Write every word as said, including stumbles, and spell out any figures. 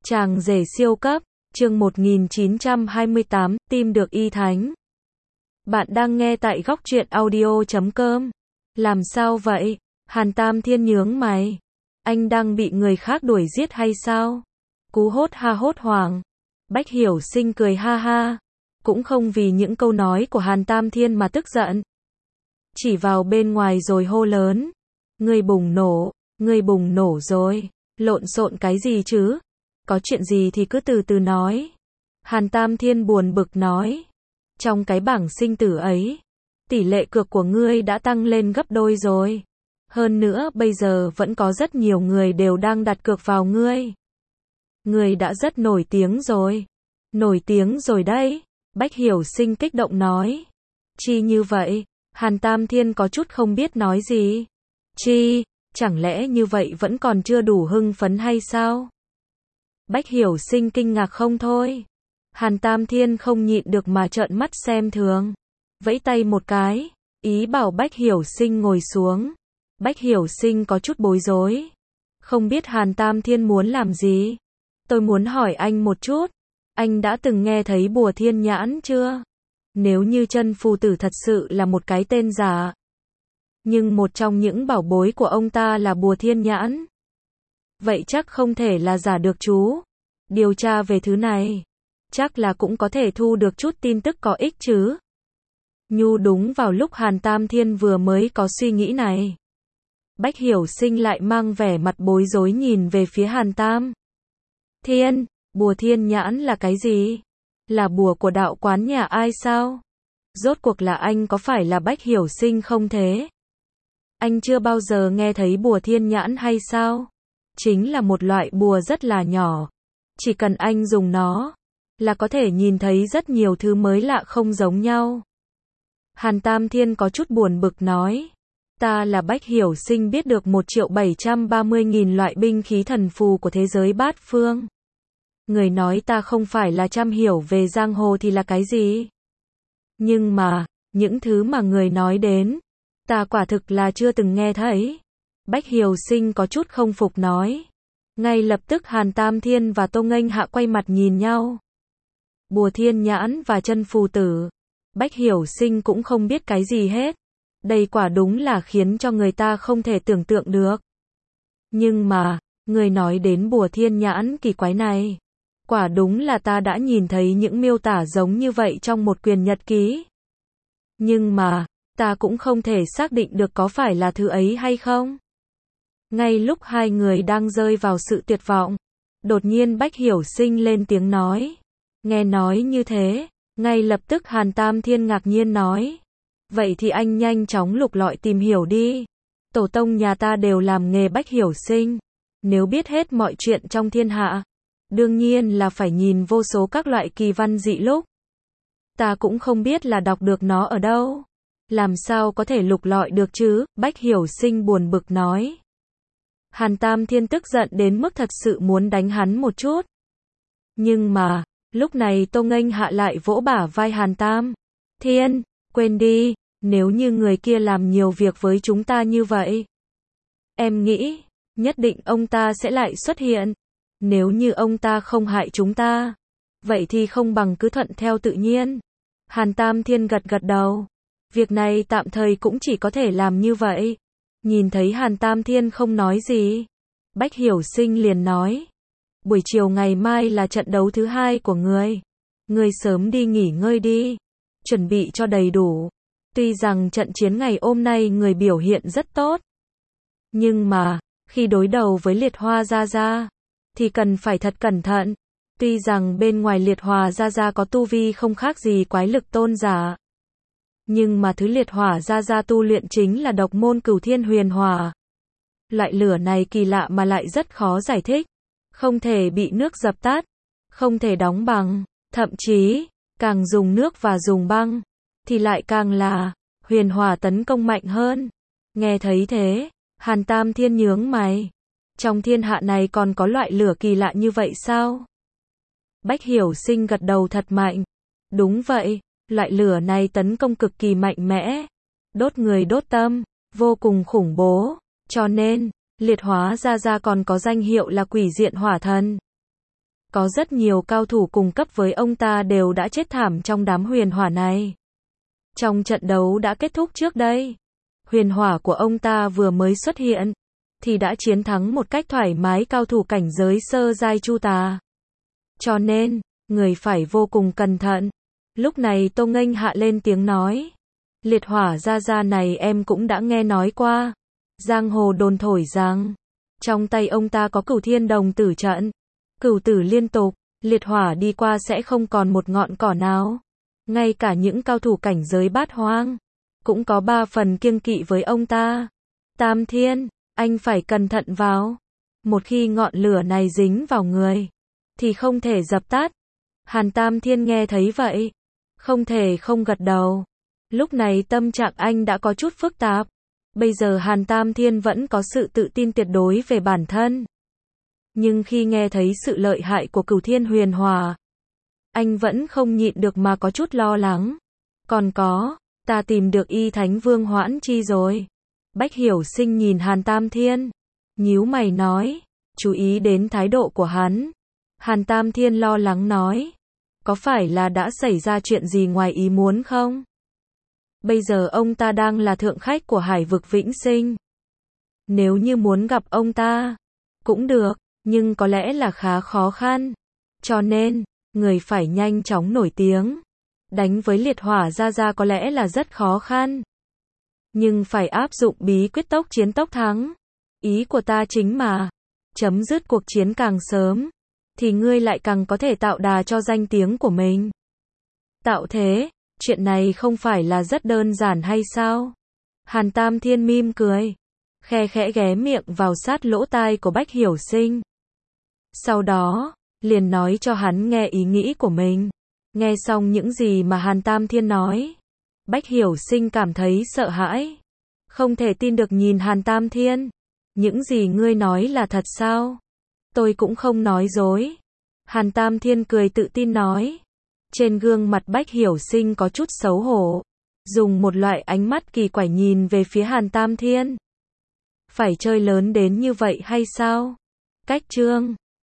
Chàng rể siêu cấp, chương một nghìn chín trăm hai mươi tám, tìm được y thánh. Bạn đang nghe tại góc truyện audio chấm com. Làm sao vậy? Hàn Tam Thiên nhướng mày. Anh đang bị người khác đuổi giết hay sao? Cú hốt ha hốt hoảng. Bách Hiểu Sinh cười ha ha. Cũng không vì những câu nói của Hàn Tam Thiên mà tức giận. Chỉ vào bên ngoài rồi hô lớn. Ngươi bùng nổ, ngươi bùng nổ rồi. Lộn xộn cái gì chứ? Có chuyện gì thì cứ từ từ nói. Hàn Tam Thiên buồn bực nói. Trong cái bảng sinh tử ấy, tỷ lệ cược của ngươi đã tăng lên gấp đôi rồi. Hơn nữa bây giờ vẫn có rất nhiều người đều đang đặt cược vào ngươi. Ngươi đã rất nổi tiếng rồi. Nổi tiếng rồi đấy. Bách Hiểu Sinh kích động nói. Chi như vậy? Hàn Tam Thiên có chút không biết nói gì. Chi, chẳng lẽ như vậy vẫn còn chưa đủ hưng phấn hay sao? Bách Hiểu Sinh kinh ngạc không thôi. Hàn Tam Thiên không nhịn được mà trợn mắt xem thường. Vẫy tay một cái, ý bảo Bách Hiểu Sinh ngồi xuống. Bách Hiểu Sinh có chút bối rối. Không biết Hàn Tam Thiên muốn làm gì? Tôi muốn hỏi anh một chút. Anh đã từng nghe thấy Bùa Thiên Nhãn chưa? Nếu như Chân Phù Tử thật sự là một cái tên giả. Nhưng một trong những bảo bối của ông ta là Bùa Thiên Nhãn. Vậy chắc không thể là giả được chú. Điều tra về thứ này. Chắc là cũng có thể thu được chút tin tức có ích chứ. Nhu đúng vào lúc Hàn Tam Thiên vừa mới có suy nghĩ này. Bách Hiểu Sinh lại mang vẻ mặt bối rối nhìn về phía Hàn Tam Thiên. Bùa Thiên Nhãn là cái gì? Là bùa của đạo quán nhà ai sao? Rốt cuộc là anh có phải là Bách Hiểu Sinh không thế? Anh chưa bao giờ nghe thấy Bùa Thiên Nhãn hay sao? Chính là một loại bùa rất là nhỏ. Chỉ cần anh dùng nó, là có thể nhìn thấy rất nhiều thứ mới lạ không giống nhau. Hàn Tam Thiên có chút buồn bực nói. Ta là Bách Hiểu Sinh biết được một triệu bảy trăm ba mươi nghìn loại binh khí thần phù của thế giới bát phương. Người nói ta không phải là trăm hiểu về giang hồ thì là cái gì? Nhưng mà, những thứ mà người nói đến, ta quả thực là chưa từng nghe thấy. Bách Hiểu Sinh có chút không phục nói. Ngay lập tức Hàn Tam Thiên và Tô Nghênh Hạ quay mặt nhìn nhau. Bùa Thiên Nhãn và Chân Phù Tử. Bách Hiểu Sinh cũng không biết cái gì hết. Đây quả đúng là khiến cho người ta không thể tưởng tượng được. Nhưng mà, người nói đến Bùa Thiên Nhãn kỳ quái này. Quả đúng là ta đã nhìn thấy những miêu tả giống như vậy trong một quyển nhật ký. Nhưng mà, ta cũng không thể xác định được có phải là thứ ấy hay không. Ngay lúc hai người đang rơi vào sự tuyệt vọng, đột nhiên Bách Hiểu Sinh lên tiếng nói. Nghe nói như thế, ngay lập tức Hàn Tam Thiên ngạc nhiên nói. Vậy thì anh nhanh chóng lục lọi tìm hiểu đi. Tổ tông nhà ta đều làm nghề Bách Hiểu Sinh. Nếu biết hết mọi chuyện trong thiên hạ, đương nhiên là phải nhìn vô số các loại kỳ văn dị lục. Ta cũng không biết là đọc được nó ở đâu. Làm sao có thể lục lọi được chứ? Bách Hiểu Sinh buồn bực nói. Hàn Tam Thiên tức giận đến mức thật sự muốn đánh hắn một chút. Nhưng mà, lúc này Tô Nghênh Hạ lại vỗ bả vai Hàn Tam Thiên. Quên đi, nếu như người kia làm nhiều việc với chúng ta như vậy. Em nghĩ, nhất định ông ta sẽ lại xuất hiện. Nếu như ông ta không hại chúng ta, vậy thì không bằng cứ thuận theo tự nhiên. Hàn Tam Thiên gật gật đầu. Việc này tạm thời cũng chỉ có thể làm như vậy. Nhìn thấy Hàn Tam Thiên không nói gì, Bách Hiểu Sinh liền nói. Buổi chiều ngày mai là trận đấu thứ hai của ngươi. Ngươi sớm đi nghỉ ngơi đi. Chuẩn bị cho đầy đủ. Tuy rằng trận chiến ngày hôm nay người biểu hiện rất tốt. Nhưng mà, khi đối đầu với Liệt Hoa Gia Gia, thì cần phải thật cẩn thận. Tuy rằng bên ngoài Liệt Hòa Gia Gia có tu vi không khác gì quái lực tôn giả. Nhưng mà thứ Liệt Hỏa Gia Gia tu luyện chính là độc môn Cửu Thiên Huyền Hỏa. Loại lửa này kỳ lạ mà lại rất khó giải thích. Không thể bị nước dập tắt. Không thể đóng bằng. Thậm chí, càng dùng nước và dùng băng, thì lại càng là huyền hỏa tấn công mạnh hơn. Nghe thấy thế, Hàn Tam Thiên nhướng mày. Trong thiên hạ này còn có loại lửa kỳ lạ như vậy sao? Bách Hiểu Sinh gật đầu thật mạnh. Đúng vậy, loại lửa này tấn công cực kỳ mạnh mẽ. Đốt người đốt tâm, vô cùng khủng bố. Cho nên, Liệt Hóa Gia Gia còn có danh hiệu là Quỷ Diện Hỏa Thần. Có rất nhiều cao thủ cùng cấp với ông ta đều đã chết thảm trong đám huyền hỏa này. Trong trận đấu đã kết thúc trước đây, huyền hỏa của ông ta vừa mới xuất hiện, thì đã chiến thắng một cách thoải mái cao thủ cảnh giới sơ giai Chu Tà. Cho nên, người phải vô cùng cẩn thận. Lúc này Tô Nghênh hạ lên tiếng nói. Liệt hỏa gia gia này em cũng đã nghe nói qua. Giang hồ đồn thổi rằng, trong tay ông ta có cửu thiên đồng tử trận. Cửu tử liên tục, liệt hỏa đi qua sẽ không còn một ngọn cỏ nào. Ngay cả những cao thủ cảnh giới bát hoang, cũng có ba phần kiêng kỵ với ông ta. Tam Thiên, anh phải cẩn thận vào. Một khi ngọn lửa này dính vào người, thì không thể dập tắt. Hàn Tam Thiên nghe thấy vậy, không thể không gật đầu. Lúc này tâm trạng anh đã có chút phức tạp. Bây giờ Hàn Tam Thiên vẫn có sự tự tin tuyệt đối về bản thân. Nhưng khi nghe thấy sự lợi hại của cửu thiên huyền hỏa, anh vẫn không nhịn được mà có chút lo lắng. Còn có, ta tìm được Y Thánh Vương Hoãn Chi rồi. Bách Hiểu Sinh nhìn Hàn Tam Thiên, nhíu mày nói, chú ý đến thái độ của hắn. Hàn Tam Thiên lo lắng nói, có phải là đã xảy ra chuyện gì ngoài ý muốn không? Bây giờ ông ta đang là thượng khách của Hải vực Vĩnh Sinh. Nếu như muốn gặp ông ta, cũng được, nhưng có lẽ là khá khó khăn. Cho nên, người phải nhanh chóng nổi tiếng. Đánh với liệt hỏa gia gia có lẽ là rất khó khăn. Nhưng phải áp dụng bí quyết tốc chiến tốc thắng. Ý của ta chính mà, chấm dứt cuộc chiến càng sớm, thì ngươi lại càng có thể tạo đà cho danh tiếng của mình. Tạo thế, chuyện này không phải là rất đơn giản hay sao? Hàn Tam Thiên mỉm cười, khe khẽ ghé miệng vào sát lỗ tai của Bách Hiểu Sinh. Sau đó, liền nói cho hắn nghe ý nghĩ của mình. Nghe xong những gì mà Hàn Tam Thiên nói, Bách Hiểu Sinh cảm thấy sợ hãi. Không thể tin được nhìn Hàn Tam Thiên. Những gì ngươi nói là thật sao? Tôi cũng không nói dối. Hàn Tam Thiên cười tự tin nói. Trên gương mặt Bách Hiểu Sinh có chút xấu hổ. Dùng một loại ánh mắt kỳ quái nhìn về phía Hàn Tam Thiên. Phải chơi lớn đến như vậy hay sao? Cách chương